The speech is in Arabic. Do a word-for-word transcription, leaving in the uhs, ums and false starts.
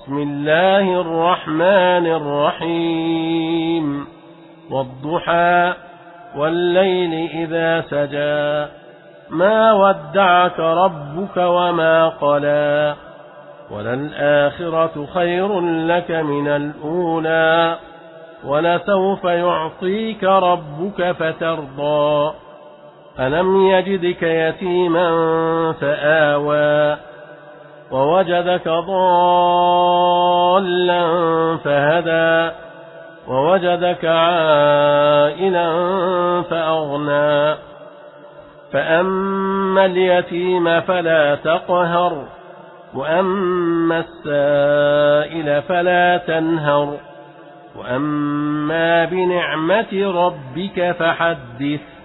بسم الله الرحمن الرحيم والضحى والليل إذا سجى ما ودعك ربك وما قلى وللآخرة خير لك من الأولى ولسوف يعطيك ربك فترضى ألم يجدك يتيما فآوى ووجدك ضالا فهدى ووجدك عائلا فأغنى فأما اليتيم فلا تقهر وأما السائل فلا تنهر وأما بنعمة ربك فحدث